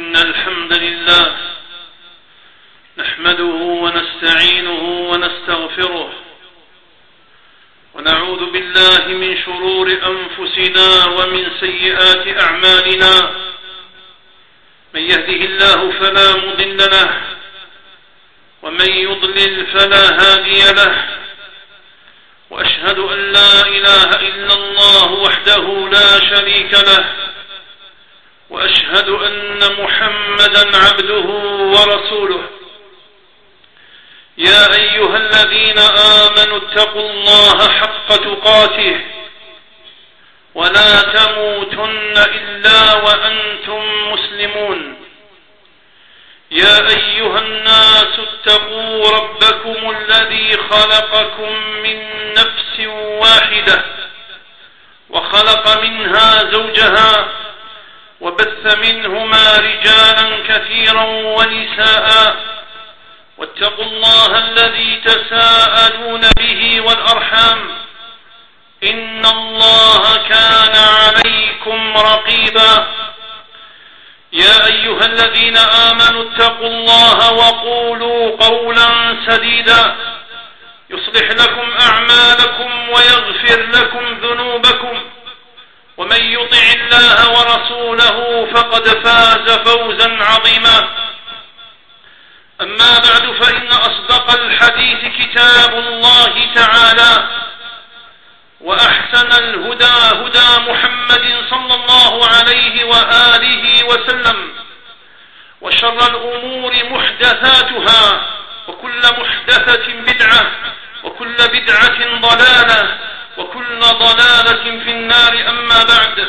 إن الحمد لله نحمده ونستعينه ونستغفره ونعوذ بالله من شرور أنفسنا ومن سيئات أعمالنا. من يهده الله فلا مضل له ومن يضلل فلا هادي له، وأشهد أن لا إله إلا الله وحده لا شريك له، وأشهد أن محمدا عبده ورسوله. يا أيها الذين آمنوا اتقوا الله حق تقاته ولا تموتن إلا وأنتم مسلمون. يا أيها الناس اتقوا ربكم الذي خلقكم من نفس واحدة وخلق منها زوجها وبث منهما رجالا كثيرا ونساء، واتقوا الله الذي تساءلون به والأرحام إن الله كان عليكم رقيبا. يا أيها الذين آمنوا اتقوا الله وقولوا قولا سديدا يصلح لكم أعمالكم ويغفر لكم ذنوبكم، ومن يطع الله ورسوله فقد فاز فوزا عظيما. أما بعد، فإن أصدق الحديث كتاب الله تعالى، وأحسن الهدى هدى محمد صلى الله عليه وآله وسلم، وشر الأمور محدثاتها، وكل محدثة بدعة، وكل بدعة ضلالة، وكل ضلالة في النار. أما بعد،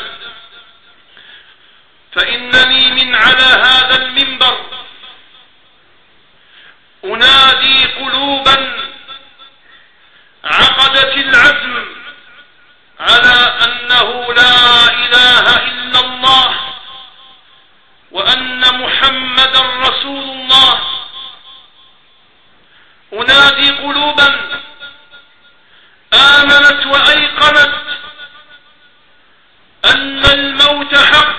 فإنني من على هذا المنبر أنادي قلوبا عقدت العزم على أنه لا إله إلا الله وأن محمدا رسول الله. أنادي قلوبا آمنت وأيقنت أن الموت حق،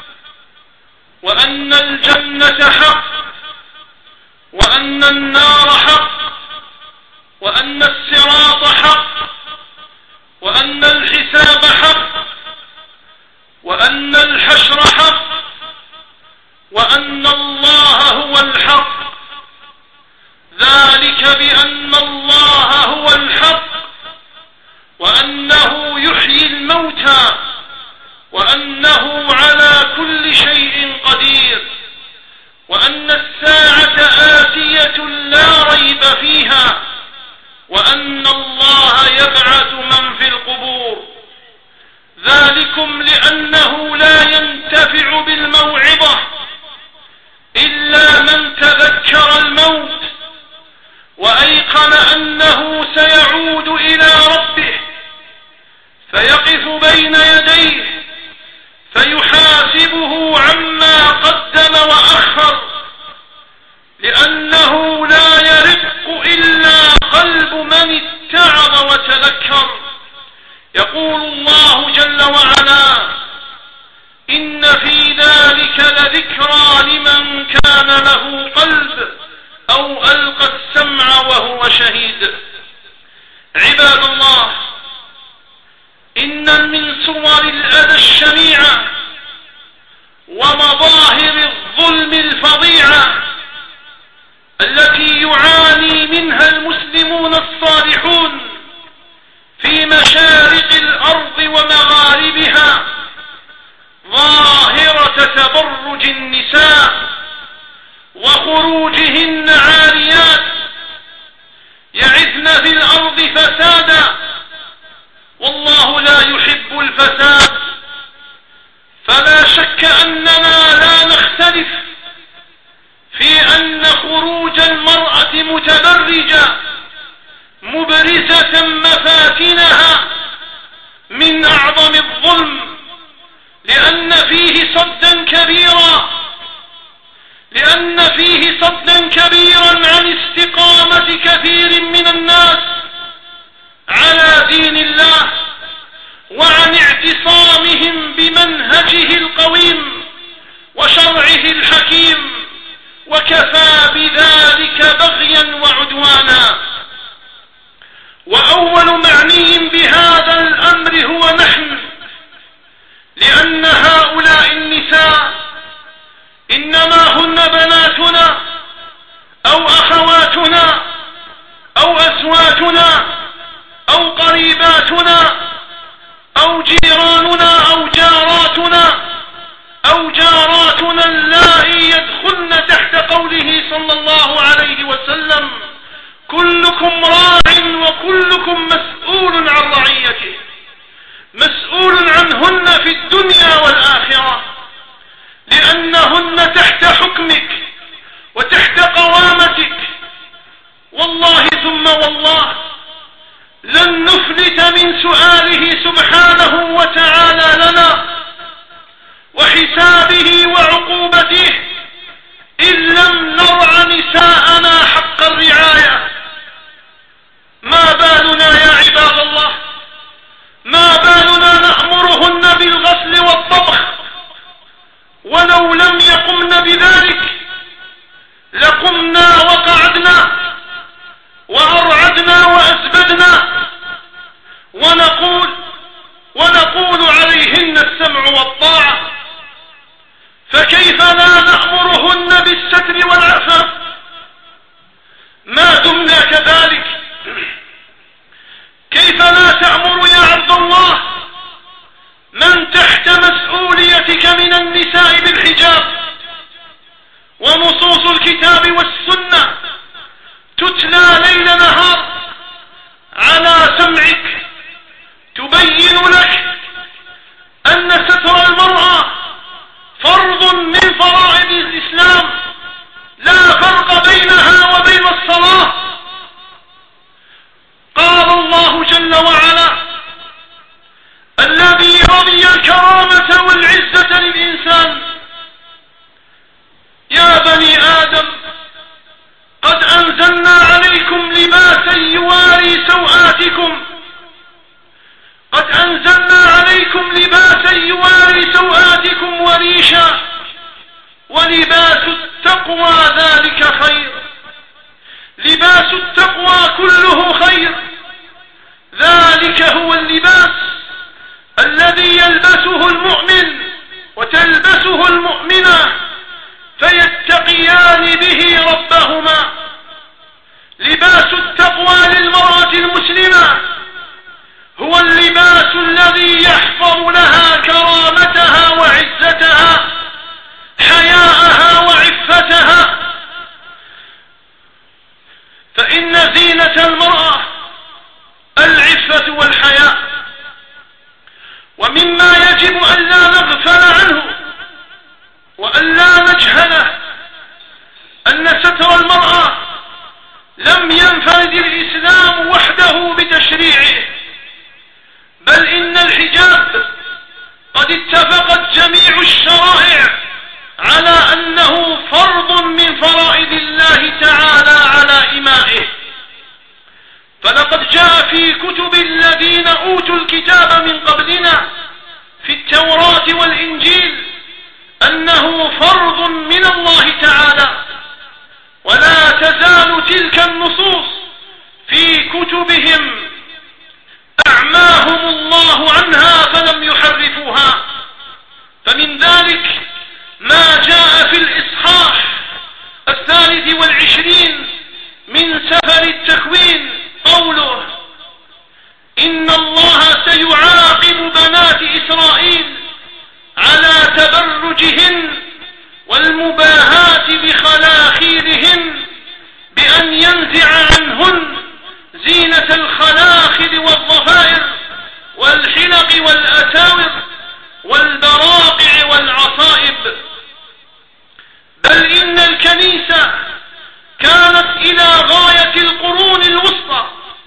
وأن الجنة حق، وأن النار حق، وأن الصراط حق، وأن الحساب حق، وأن الحشر حق، وأن الله هو الحق. ذلك بأن الله هو الحق، وأنه يحيي الموتى، وأنه على كل شيء قدير، وأن الساعة آتية لا ريب فيها، وأن الله يبعث من في القبور. ذلكم لأنه لا ينتفع بالموعظة إلا من تذكر الموت وأيقن أنه سيعود إلى ربه، فيقف بين يديه فيحاسبه عما قدم وأخر، لأنه لا يرق إلا قلب من اتعظ وتذكر. يقول الله جل وعلا: إن في ذلك لذكرى لمن كان له قلب أو ألقى السمع وهو شهيد. عباد الله، إن من صور الأذى الشنيعة ومظاهر الظلم الفظيعة التي يعاني منها المسلمون الصالحون في مشارق الأرض ومغاربها ظاهرة تبرج النساء وخروجهن عاريات يعثن في الأرض فسادا، والله لا يحب الفساد. فلا شك أننا لا نختلف في أن خروج المرأة متبرجة مبرزة مفاتنها من أعظم الظلم، لأن فيه صدا كبيرا عن استقامة كثير من الناس على دين الله وعن اعتصامهم بمنهجه القويم وشرعه الحكيم. بناتنا أو قريباتنا أو جيراننا أو جاراتنا اللائي يدخلن تحت قوله صلى الله عليه وسلم: كلكم راع وكلكم مسؤول عن رعيته، مسؤول عنهن في الدنيا والآخرة، لأنهن تحت حكمك وتحت قوامتك. والله ثم والله لن نفلت من سؤاله سبحانه وتعالى لنا وحسابه وعقوبته إن لم نرع نساءنا حق الرعاية. ما بالنا يا عباد الله، ما بالنا نأمرهن بالغسل والطبخ ولو لم يقمن بذلك لقمنا وقعدنا وأرعدنا وأزبدنا ونقول عليهن السمع والطاعة. فكيف لا نأمرهن بالستر والعفاف ما دمنا كذلك؟ كيف لا تأمر يا عبد الله من تحت مسؤوليتك من النساء بالحجاب ونصوص الكتاب والسنة تتلى ليل نهار على سمعك تبين لك أن ستر المرأة فرض من فرائض الإسلام لا فرق بينها وبين الصلاة. قال الله جل وعلا: الذي رضي الكرامة والعزة للإنسان. يا بني آدم قد أنزلنا عليكم لباسا يواري سوآتكم، قد أنزلنا عليكم لباسا يواري سوآتكم وريشا ولباس التقوى ذلك خير. لباس التقوى كله خير، ذلك هو اللباس الذي يلبسه المؤمن وتلبسه المؤمنة فيتقيان به ربهما. لباس التقوى للمرأة المسلمة هو اللباس الذي يحفظ لها كرامتها وعزتها، حياءها وعفتها. فإن زينة المرأة العفة والحياء. ومما يجب أن لا نغفل عنه وأن لا نجهله أن ستر المرأة لم ينفرد الإسلام وحده بتشريعه، بل إن الحجاب قد اتفقت جميع الشرائع على أنه فرض من فرائض الله تعالى على إمائه. فلقد جاء في كتب الذين أوتوا الكتاب من قبلنا في التوراة والإنجيل أنه فرض من الله تعالى، ولا تزال تلك النصوص في كتبهم أعماهم الله عنها فلم يحرفوها. فمن ذلك ما جاء في الإصحاح 23 من سفر التكوين قوله: إن الله سيعاقب بنات إسرائيل على تبرجهن والمباهاة بخلاخيلهن بأن ينزع عنهن زينة الخلاخل والضفائر والحلق والأساور والبراقع والعصائب. بل إن الكنيسة كانت إلى غاية القرون الوسطى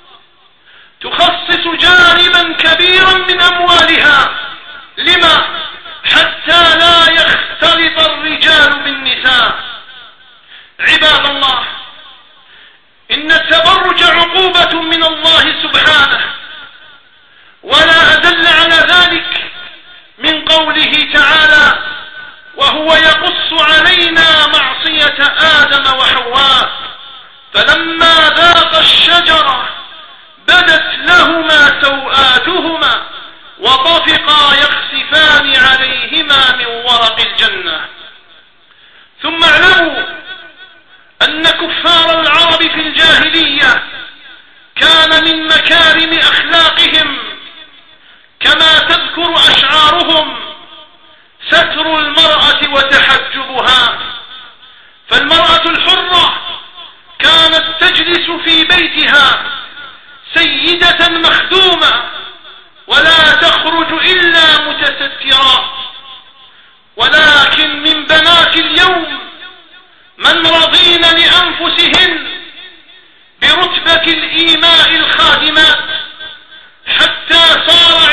تخصص جانبا كبيرا من أموالها. لما؟ حتى لا يختلط الرجال بالنساء. عباد الله، إن التبرج عقوبة من الله سبحانه، ولا أدل على ذلك من قوله تعالى: وهو يقص علينا معصية آدم وحواء فلما ذاقا الشجرة بدت لهما سوآتهما وطفقا يخسفان عليهما من ورق الجنة. ثم اعلموا أن كفار العرب في الجاهلية كان من مكارم أخلاقهم كما تذكر أشعارهم ستر المرأة وتحجبها. فالمرأة الحرة كانت تجلس في بيتها سيدة مخدومة ولا تخرج إلا متسترة. ولكن من بنات اليوم من رضين لأنفسهن برتبة الإيماء الخادمات حتى صار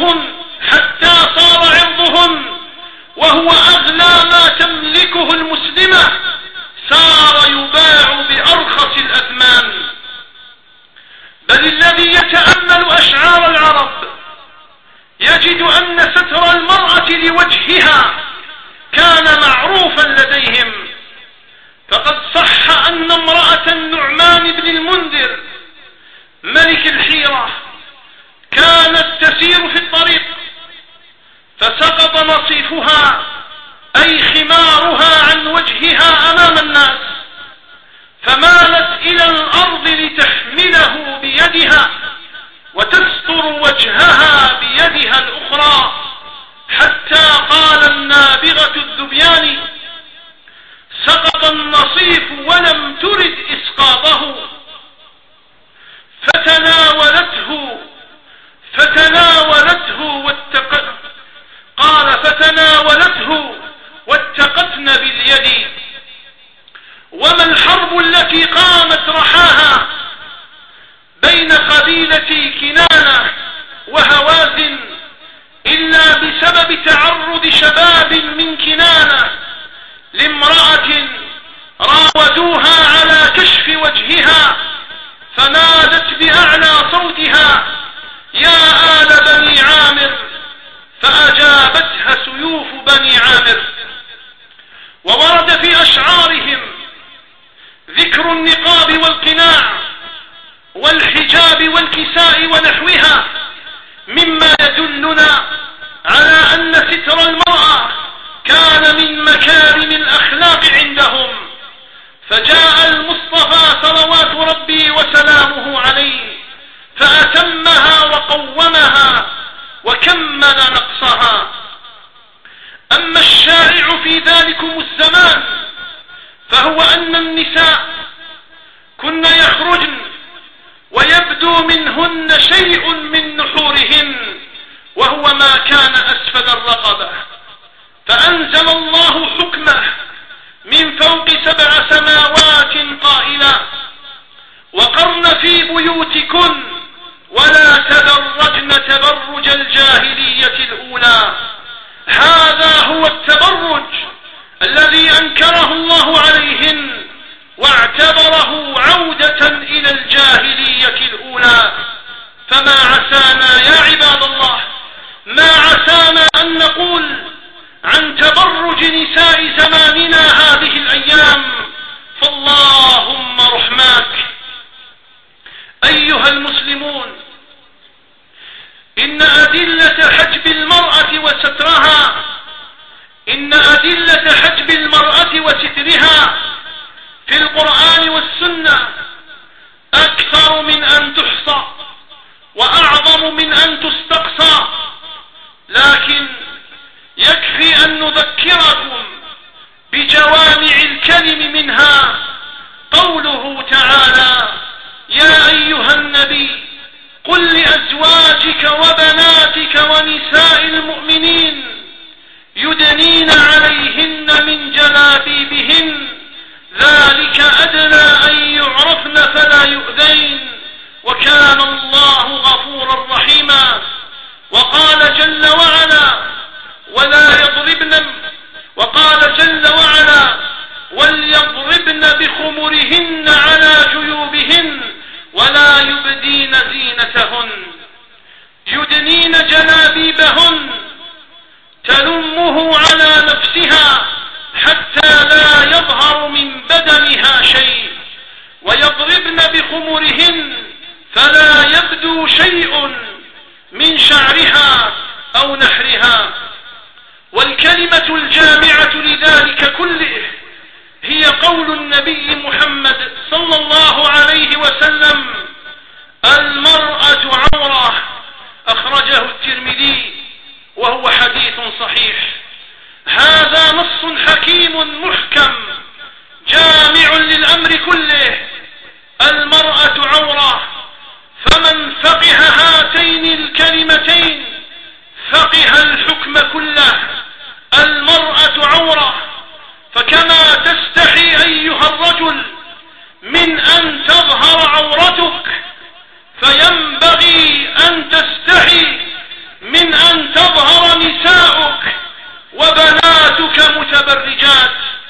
عرضهن وهو أغلى ما تملكه المسلمة صار يباع بأرخص الأثمان. بل الذي يتأمل أشعار العرب يجد أن ستر المرأة لوجهها كان معروفا لديهم. فقد صح أن امرأة النعمان بن المنذر ملك الحيرة كانت تسير في الطريق فسقط نصيفها أي خمارها عن وجهها أمام الناس، فمالت إلى الأرض لتحمله بيدها وتستر وجهها بيدها الأخرى، حتى قال النابغة الذبياني: سقط النصيف ولم ترد إسقاطه فتناولته واتقتن باليد. وما الحرب التي قامت رحاها بين قبيلة كنانة وهوازن إلا بسبب تعرض شباب من كنانة لامرأة راودوها على كشف وجهها فنادت بأعلى صوتها: يا آل بني عامر، فأجابتها سيوف بني عامر. وورد في أشعارهم ذكر النقاب والقناع والحجاب والكساء ونحوها، مما يدلنا على أن ستر المرأة كان من مكارم الأخلاق عندهم. فجاء المصطفى صلوات ربي وسلامه عليه فأتمها وقومها وكمل نقصها. أما الشائع في ذلكم الزمان فهو أن النساء كن يخرجن ويبدو منهن شيء من نحورهن وهو ما كان أسفل الرقبة، فأنزل الله حكمه من فوق 7 سماوات قائلا: وقرن في بيوتكن ولا تبرجن تبرج الجاهلية الأولى. هذا هو التبرج الذي أنكره الله عليهن واعتبره عودة إلى الجاهلية الأولى. فما عسانا يا عباد الله، ما عسانا أن نقول عن تبرج نساء زماننا هذه الأيام، فاللهم رحماك. أيها المسلمون، إن أدلة حجب المرأة وسترها في القرآن والسنة أكثر من أن تحصى وأعظم من أن تستقصى، لكن يكفي أن نذكركم بجوامع الكلم منها قوله تعالى: يا أيها النبي قل لأزواجك وبناتك ونساء المؤمنين يدنين عليهن من جلابيبهن ذلك أدنى أن يعرفن فلا يؤذين وكان الله غفورا رحيما. وقال جل وعلا: وليضربن بخمرهن على جيوبهن ولا يبدين زينتهن. يدنين جلابيبهن تلمه على نفسها حتى لا يظهر من بدنها شيء، ويضربن بخمرهن فلا يبدو شيء من شعرها أو نحرها. والكلمة الجامعة لذلك كله هي قول النبي محمد صلى الله عليه وسلم: المرأة عورة، أخرجه الترمذي وهو حديث صحيح. هذا نص حكيم محكم جامع للأمر كله. المرأة عورة، فمن فقه هاتين الكلمتين فقه الحكم كله. المرأة عورة، فكما تستحي أيها الرجل من أن تظهر عورتك، فينبغي أن تستحي من أن تظهر نساؤك وبناتك متبرجات.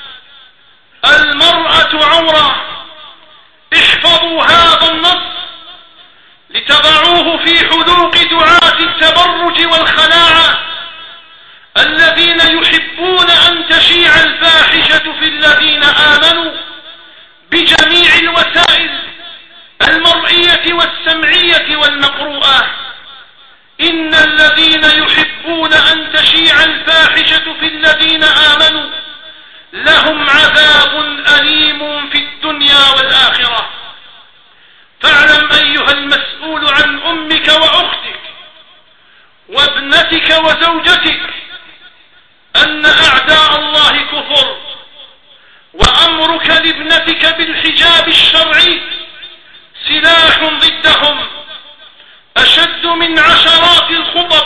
المرأة عورة. احفظوا هذا النص لتضعوه في حلوق دعاة التبرج والخلاعة الذين يحبون أن تشيع الفاحشة في الذين آمنوا بجميع الوسائل المرئية والسمعية والمقروءة. إن الذين يحبون أن تشيع الفاحشة في الذين آمنوا لهم عذاب أليم في الدنيا والآخرة. فاعلم أيها المسؤول عن أمك وأختك وابنتك وزوجتك أن أعداء الله كفر، وأمرك لابنتك بالحجاب الشرعي سلاح ضدهم أشد من عشرات الخطب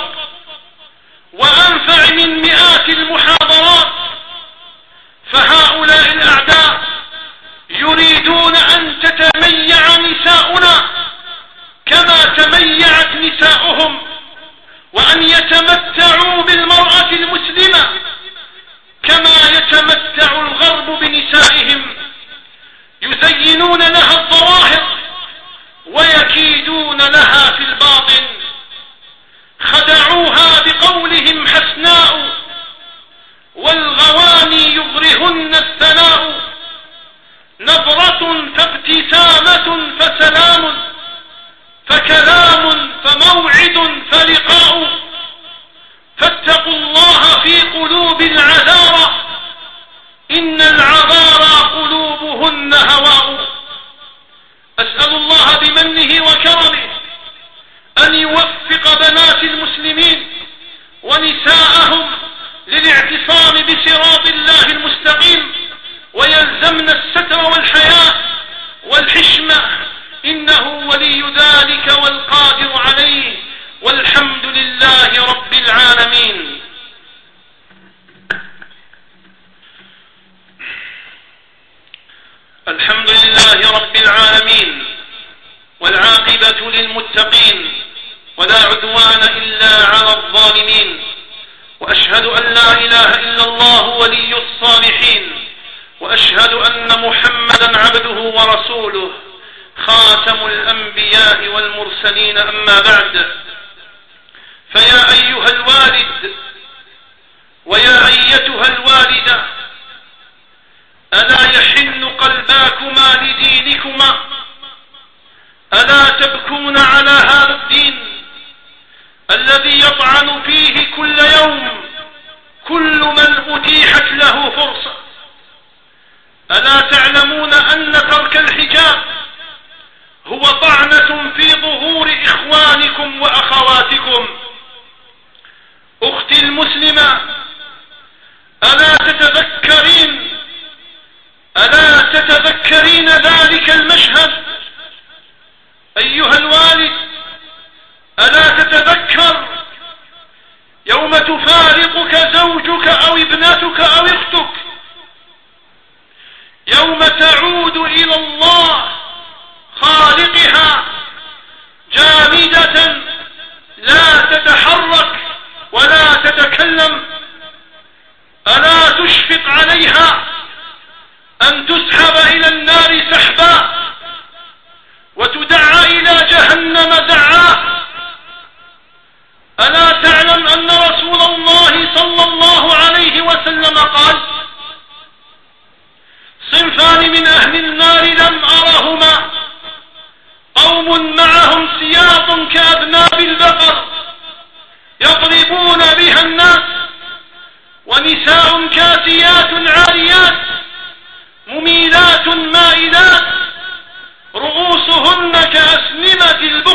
وأنفع من مئات المحاضرات. فهؤلاء الأعداء يريدون أن تتميع نساؤنا كما تميعت نساؤهم، وأن يتمتعوا بالمرأة المسلمة كما يتمتع الغرب بنسائهم. يزينون لها الظواهر ويكيدون لها في الباطن. خدعوها بقولهم حسناء، والغواني يغرهن الثناء. نظرة فابتسامة فسلام، فكلام فموعد فلقاء. فاتقوا الله في قلوب العذارى، إن العذارى قلوبهن هواء. أسأل الله بمنه وكرمه أن يوفق بنات المسلمين ونساءهم للاعتصام بصراط الله المستقيم، ويلزمن الستر والحياء والحشمة، إنه ولي ذلك والقادر عليه، والحمد لله رب العالمين. الحمد لله رب العالمين، والعاقبة للمتقين، ولا عدوان إلا على الظالمين. وأشهد أن لا إله إلا الله ولي الصالحين، وأشهد أن محمدا عبده ورسوله خاتم الأنبياء والمرسلين. أما بعد، فيا أيها الوالد ويا أيتها الوالدة، ألا يحن قلباكما لدينكما؟ ألا تبكون على هذا الدين الذي يطعن فيه كل يوم كل من أتيحت له فرصة؟ ألا تعلمون أن ترك الحجاب هو طعنة في ظهور إخوانكم وأخواتكم؟ أختي المسلمة، ألا تتذكرين ذلك المشهد؟ أيها الوالد، ألا تتذكر يوم تفارقك زوجك أو ابنتك أو اختك، يوم تعود إلى الله خالقها جامدة لا تتحرك ولا تتكلم؟ ألا تشفق عليها أن تسحب إلى النار سحبا وتدعى إلى جهنم دعا؟ ألا تعلم أن رسول الله صلى الله عليه وسلم قال: صنفان من أهل النار لم أرهما، قوم معهم سياط كأذناب البقر يضربون بها الناس، ونساء كاسيات عاريات مميلات مائلات رؤوسهن كأسنمة البقر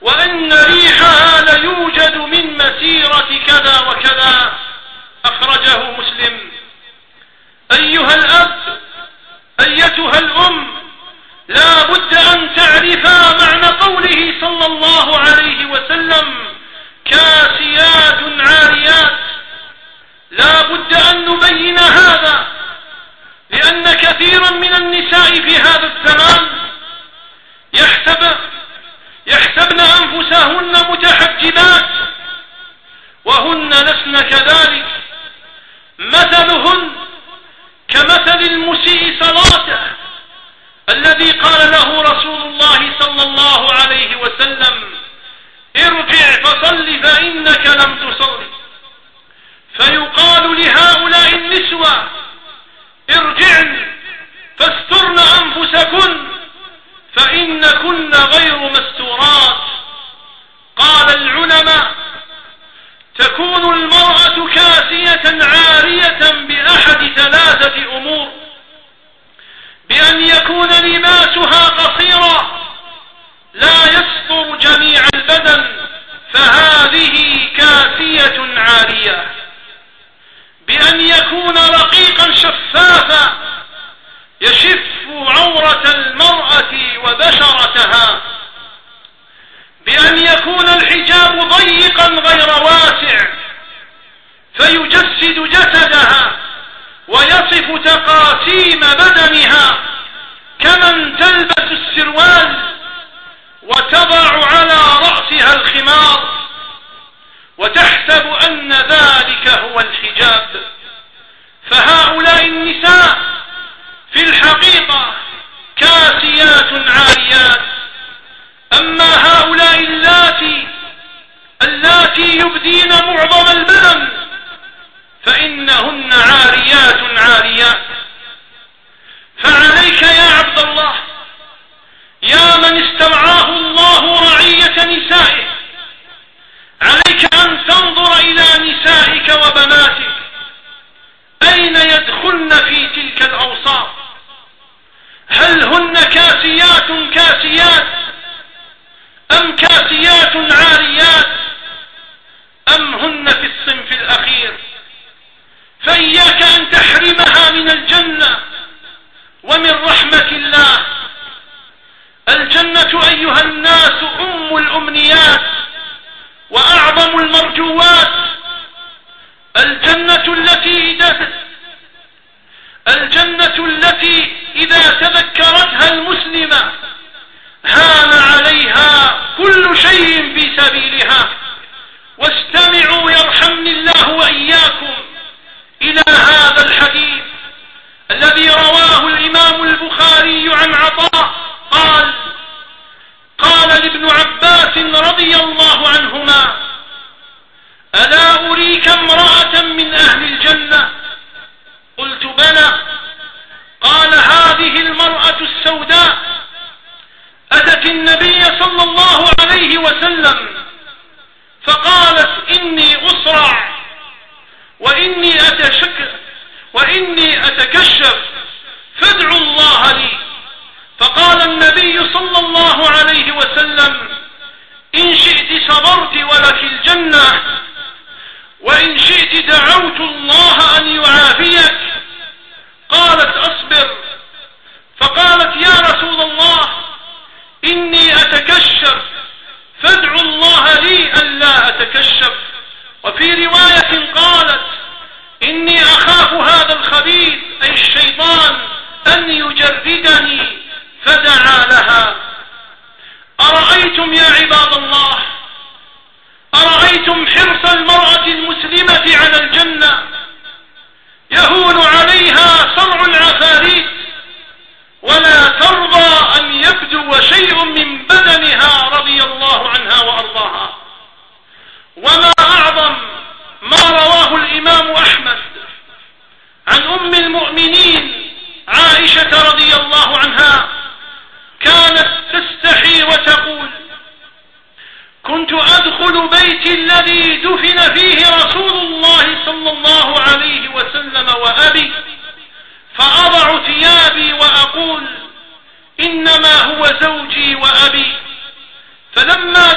وأن ريحها ليوجد من مسيرة كذا وكذا. أخرجه مسلم. أيها الأب، أيتها الأم، لا بد أن تعرفا معنى قوله صلى الله عليه وسلم كاسيات عاريات. لا بد أن نبين هذا، لأن كثيرا من النساء في هذا الزمان يحسبن أنفسهن متحجبات وهن لسن كذلك. مثلهن كمثل المسيء صلاته الذي قال له رسول الله صلى الله عليه وسلم ارجع فصل فإنك لم تصل. فيقال لهؤلاء النسوة ارجعن فاسترن أنفسكن فإنكن غير مستورات. قال العلماء تكون المرأة كاسية عارية بأحد ثلاثة أمور: بأن يكون لباسها قصيرا لا يستر جميع البدن فهذه كاسية عارية، بأن يكون رقيقا شفافا يشف عورة المرأة وبشرتها، بأن يكون الحجاب ضيقا غير واسع فيجسد جسدها ويصف تقاسيم بدنها كمن تلبس السروال وتضع على رأسها الخمار وتحسب أن ذلك هو الحجاب. فهؤلاء النساء في الحقيقة كاسيات عاريات. أما هؤلاء اللاتي يبدين معظم البدن فإنهن عاريات عاريات. فعليك يا عبد الله، يا من استرعاه الله رعية نسائه، عليك أن تنظر إلى نسائك وبناتك أين يدخلن في تلك الأوصاف. هل هن كاسيات أم كاسيات عاريات أم هن في الصنف الأخير؟ فإياك أن تحرمها من الجنة ومن رحمة الله. الجنة أيها الناس أم الأمنيات وأعظم المرجوات. الجنة التي إذا تذكرتها المسلمة هان عليها كل شيء في سبيلها. واستمعوا يرحمني الله وإياكم إلى هذا الحديث الذي رواه الإمام البخاري عن عطاء قال لابن عباس رضي الله عنهما ألا أريك امرأة من أهل الجنة؟ قلت بلى. قال هذه المرأة السوداء أتت النبي صلى الله عليه وسلم فقالت إني أسرع وإني أتكشف فادعوا الله لي. فقال النبي صلى الله عليه وسلم إن شئت صبرت ولك الجنة وإن شئت دعوت الله أن يعافيك. قالت أصبر. فقالت يا رسول الله إني أتكشف فادعوا الله لي ألا أتكشف. وفي رواية قالت إني أخاف هذا الخبيث أي الشيطان أن يجردني فدعا لها. أرأيتم يا عباد الله، أرأيتم حرص المرأة المسلمة على الجنة؟ يهون عليها صرع العفاريت ولا ترضى أن يبدو شيء من بدنها رضي الله عنها وأرضاها. وما أعظم ما رواه الإمام أحمد عن أم المؤمنين عائشة رضي الله عنها كانت تستحي وتقول كنت أدخل بيتي الذي دفن فيه رسول الله صلى الله عليه وسلم وأبي فأضع ثيابي وأقول إنما هو زوجي وأبي. فلما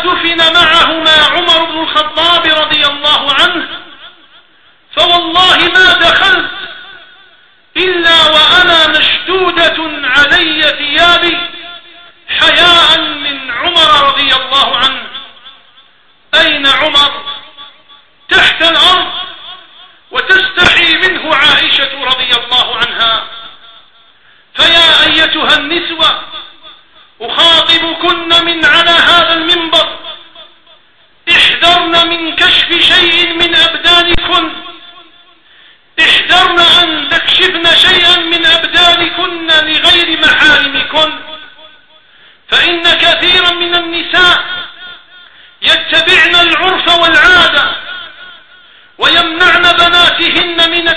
دفن معهما عمر بن الخطاب رضي الله عنه فوالله ما دخلت إلا وأنا مشدودة علي ثيابي حياء من عمر رضي الله عنه. أين عمر؟ تحت الأرض، وتستحي منه عائشة رضي الله عنها. فيا أيتها النسوة أخاطبكن من على هذا المنبر، احذرن من كشف شيء من أبدانكن، احذرن أن تكشفن شيئا من أبدانكن لغير محارمكن، فإن كثيرا من النساء يتبعن العرف والعادة ويمنعن بناتهن من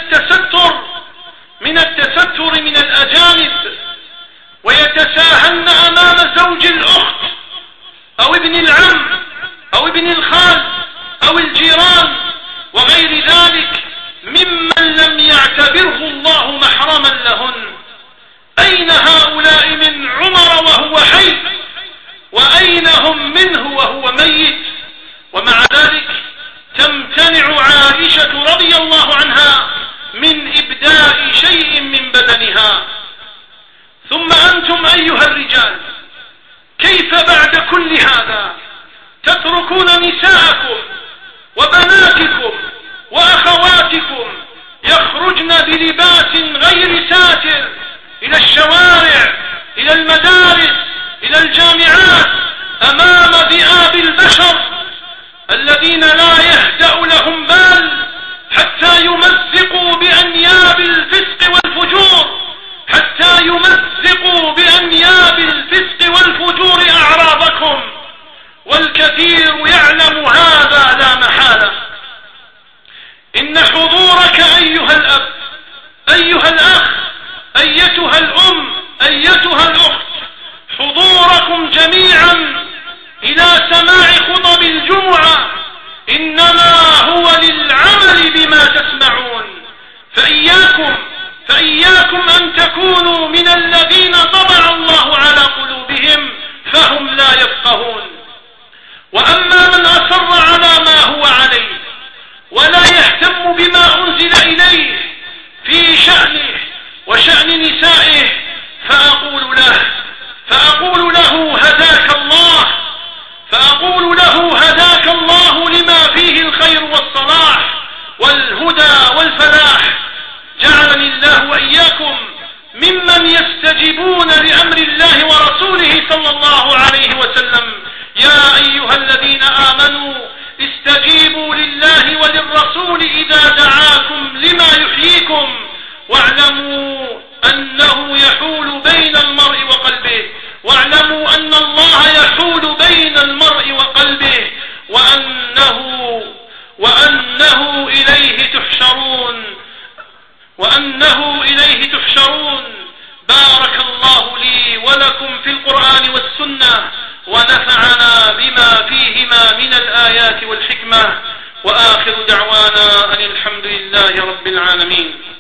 التستر من الأجانب، ويتساهلن أمام زوج الأخت أو ابن العم أو ابن الخال أو الجيران وغير ذلك ممن لم يعتبره الله محرما لهن. أين هؤلاء من عمر وهو حي؟ وأين هم منه وهو ميت؟ ومع ذلك تمتنع عائشة رضي الله عنها من إبداء شيء من بدنها. ثم أنتم أيها الرجال كيف بعد كل هذا تتركون نساءكم وبناتكم وأخواتكم يخرجن بلباس غير ساتر إلى الشوارع، إلى المدارس، إلى الجامعات، أمام ذئاب البشر الذين لا يهدأ لهم بال حتى يمزقوا بأنياب الفسق والفجور، حتى يمزقوا بأنياب الفسق والفجور أعراضكم، والكثير يعلم هذا لا محالة. إن حضورك أيها الأب، أيها الأخ، أيتها الأم، أيتها الأخت، حضوركم جميعا إلى سماع خطب الجمعة إنما هو للعمل بما تسمعون، فإياكم أن تكونوا من الذين طبع الله على قلوبهم فهم لا يفقهون. وأما من أصر على ما هو عليه ولا يهتم بما أنزل إليه في شأنه وشأن نسائه فأقول له هداك الله لما فيه الخير والصلاح والهدى والفلاح. جعلني الله وإياكم ممن يستجيبون لأمر الله ورسوله صلى الله عليه وسلم. يا أيها الذين آمنوا استجيبوا لله وللرسول إذا دعاكم لما يحييكم واعلموا أنه يحول بين المرء وقلبه، واعلموا أن الله يحول بين المرء وقلبه وأنه إليه تحشرون. بارك الله لي ولكم في القرآن والسنة، ونفعنا بما فيهما من الآيات والحكمة، وآخر دعوانا أن الحمد لله رب العالمين.